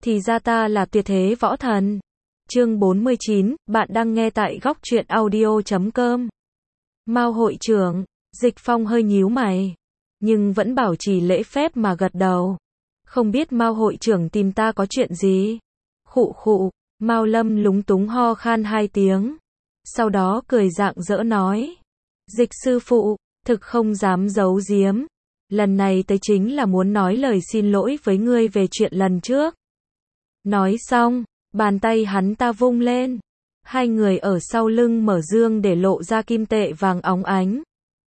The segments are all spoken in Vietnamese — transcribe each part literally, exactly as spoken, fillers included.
Thì ra ta là tuyệt thế võ thần. Chương bốn mươi chín, bạn đang nghe tại góc truyện audio chấm com. Mao hội trưởng, Dịch Phong hơi nhíu mày, nhưng vẫn bảo trì lễ phép mà gật đầu. Không biết Mao hội trưởng tìm ta có chuyện gì? Khụ khụ, Mao Lâm lúng túng ho khan hai tiếng. Sau đó cười rạng rỡ nói. Dịch sư phụ, thực không dám giấu giếm. Lần này tới chính là muốn nói lời xin lỗi với ngươi về chuyện lần trước. Nói xong, bàn tay hắn ta vung lên. Hai người ở sau lưng mở dương để lộ ra kim tệ vàng óng ánh.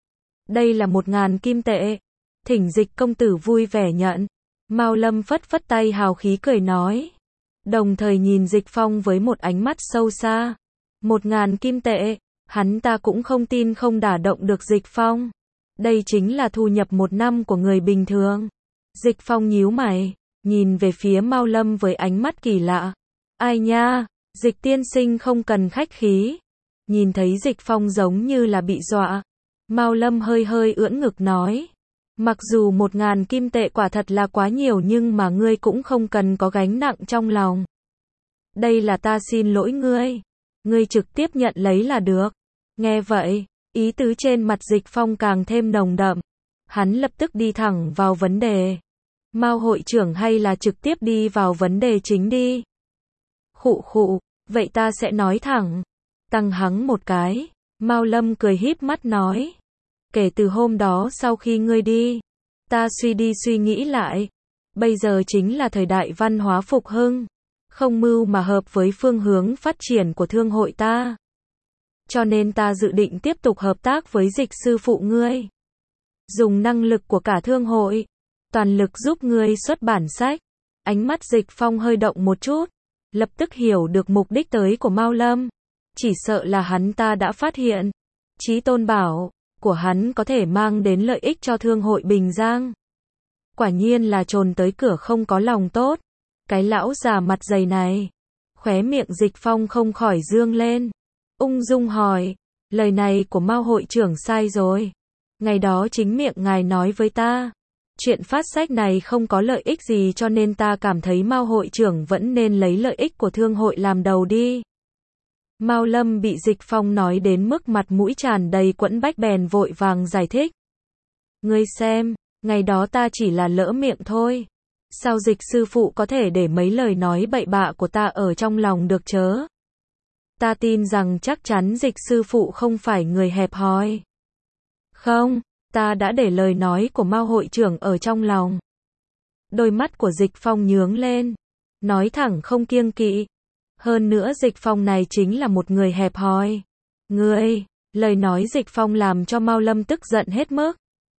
Đây là một ngàn kim tệ. Thỉnh Dịch công tử vui vẻ nhận. Mao Lâm phất phất tay hào khí cười nói. Đồng thời nhìn Dịch Phong với một ánh mắt sâu xa. Một ngàn kim tệ, hắn ta cũng không tin không đả động được Dịch Phong. Đây chính là thu nhập một năm của người bình thường. Dịch Phong nhíu mày, nhìn về phía Mao Lâm với ánh mắt kỳ lạ. Ai nha, Dịch tiên sinh không cần khách khí. Nhìn thấy Dịch Phong giống như là bị dọa. Mao Lâm hơi hơi ưỡn ngực nói. Mặc dù một ngàn kim tệ quả thật là quá nhiều nhưng mà ngươi cũng không cần có gánh nặng trong lòng. Đây là ta xin lỗi ngươi. Ngươi trực tiếp nhận lấy là được. Nghe vậy, ý tứ trên mặt Dịch Phong càng thêm nồng đậm. Hắn lập tức đi thẳng vào vấn đề. Mao hội trưởng hay là trực tiếp đi vào vấn đề chính đi. Khụ khụ, vậy ta sẽ nói thẳng. Tăng hắng một cái, Mao Lâm cười híp mắt nói. Kể từ hôm đó sau khi ngươi đi, ta suy đi suy nghĩ lại. Bây giờ chính là thời đại văn hóa phục hưng. Không mưu mà hợp với phương hướng phát triển của thương hội ta. Cho nên ta dự định tiếp tục hợp tác với Dịch sư phụ ngươi. Dùng năng lực của cả thương hội, toàn lực giúp ngươi xuất bản sách. Ánh mắt Dịch Phong hơi động một chút, lập tức hiểu được mục đích tới của Mao Lâm. Chỉ sợ là hắn ta đã phát hiện, Chí Tôn Bảo của hắn có thể mang đến lợi ích cho thương hội Bình Giang. Quả nhiên là trồn tới cửa không có lòng tốt. Cái lão già mặt dày này. Khóe miệng Dịch Phong không khỏi dương lên. Ung dung hỏi, lời này của Mao hội trưởng sai rồi. Ngày đó chính miệng ngài nói với ta. Chuyện phát sách này không có lợi ích gì cho nên ta cảm thấy Mao hội trưởng vẫn nên lấy lợi ích của thương hội làm đầu đi. Mao Lâm bị Dịch Phong nói đến mức mặt mũi tràn đầy quẫn bách bèn vội vàng giải thích. Ngươi xem, ngày đó ta chỉ là lỡ miệng thôi. Sao Dịch sư phụ có thể để mấy lời nói bậy bạ của ta ở trong lòng được chớ? Ta tin rằng chắc chắn Dịch sư phụ không phải người hẹp hòi. Không, ta đã để lời nói của Mao hội trưởng ở trong lòng. Đôi mắt của Dịch Phong nhướng lên, nói thẳng không kiêng kỵ. Hơn nữa Dịch Phong này chính là một người hẹp hòi. Ngươi, lời nói Dịch Phong làm cho Mao Lâm tức giận hết mức.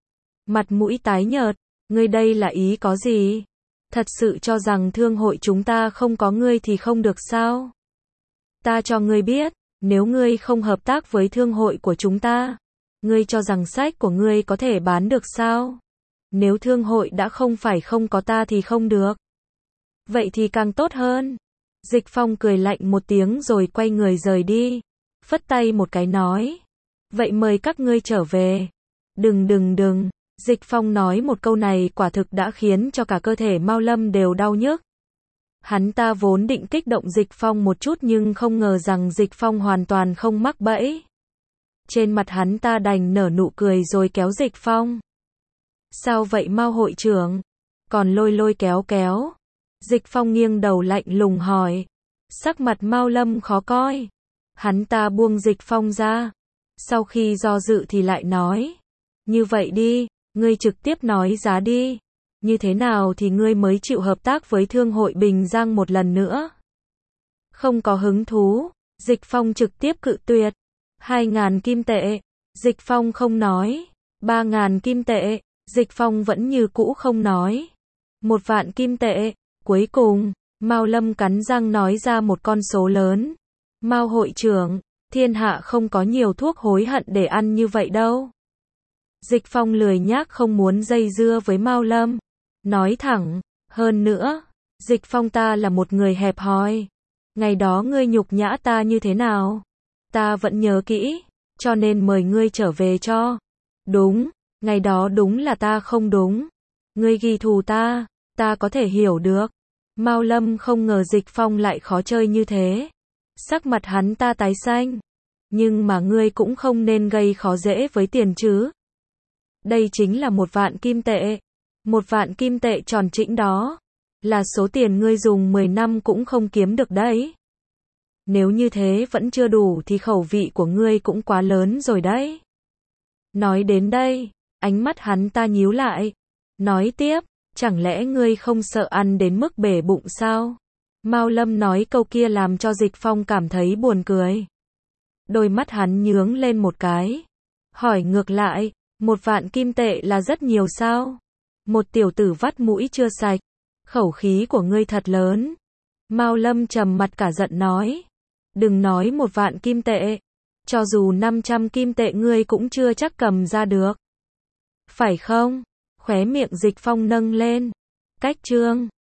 Mặt mũi tái nhợt, ngươi đây là ý có gì? Thật sự cho rằng thương hội chúng ta không có ngươi thì không được sao? Ta cho ngươi biết, nếu ngươi không hợp tác với thương hội của chúng ta, ngươi cho rằng sách của ngươi có thể bán được sao? Nếu thương hội đã không phải không có ta thì không được. Vậy thì càng tốt hơn. Dịch Phong cười lạnh một tiếng rồi quay người rời đi. Phất tay một cái nói. Vậy mời các ngươi trở về. Đừng đừng đừng. Dịch Phong nói một câu này quả thực đã khiến cho cả cơ thể Mao Lâm đều đau nhức. Hắn ta vốn định kích động Dịch Phong một chút nhưng không ngờ rằng Dịch Phong hoàn toàn không mắc bẫy. Trên mặt hắn ta đành nở nụ cười rồi kéo Dịch Phong. Sao vậy Mao hội trưởng? Còn lôi lôi kéo kéo. Dịch Phong nghiêng đầu lạnh lùng hỏi. Sắc mặt Mao Lâm khó coi. Hắn ta buông Dịch Phong ra. Sau khi do dự thì lại nói. Như vậy đi, ngươi trực tiếp nói giá đi. Như thế nào thì ngươi mới chịu hợp tác với thương hội Bình Giang một lần nữa? Không có hứng thú. Dịch Phong trực tiếp cự tuyệt. Hai ngàn kim tệ. Dịch Phong không nói. Ba ngàn kim tệ. Dịch Phong vẫn như cũ không nói. Một vạn kim tệ. Cuối cùng, Mao Lâm cắn răng nói ra một con số lớn. Mao hội trưởng, thiên hạ không có nhiều thuốc hối hận để ăn như vậy đâu. Dịch Phong lười nhác không muốn dây dưa với Mao Lâm. Nói thẳng, hơn nữa, Dịch Phong ta là một người hẹp hòi. Ngày đó ngươi nhục nhã ta như thế nào? Ta vẫn nhớ kỹ, cho nên mời ngươi trở về cho. Đúng, ngày đó đúng là ta không đúng. Ngươi ghi thù ta, ta có thể hiểu được. Mao Lâm không ngờ Dịch Phong lại khó chơi như thế. Sắc mặt hắn ta tái xanh. Nhưng mà ngươi cũng không nên gây khó dễ với tiền chứ. Đây chính là một vạn kim tệ. Một vạn kim tệ tròn trĩnh đó. Là số tiền ngươi dùng mười năm cũng không kiếm được đấy. Nếu như thế vẫn chưa đủ thì khẩu vị của ngươi cũng quá lớn rồi đấy. Nói đến đây, ánh mắt hắn ta nhíu lại. Nói tiếp, chẳng lẽ ngươi không sợ ăn đến mức bể bụng sao? Mao Lâm nói câu kia làm cho Dịch Phong cảm thấy buồn cười. Đôi mắt hắn nhướng lên một cái. Hỏi ngược lại, một vạn kim tệ là rất nhiều sao? Một tiểu tử vắt mũi chưa sạch. Khẩu khí của ngươi thật lớn. Mao Lâm trầm mặt cả giận nói. Đừng nói một vạn kim tệ. Cho dù năm trăm kim tệ ngươi cũng chưa chắc cầm ra được. Phải không? Khóe miệng Dịch Phong nâng lên. Cách chương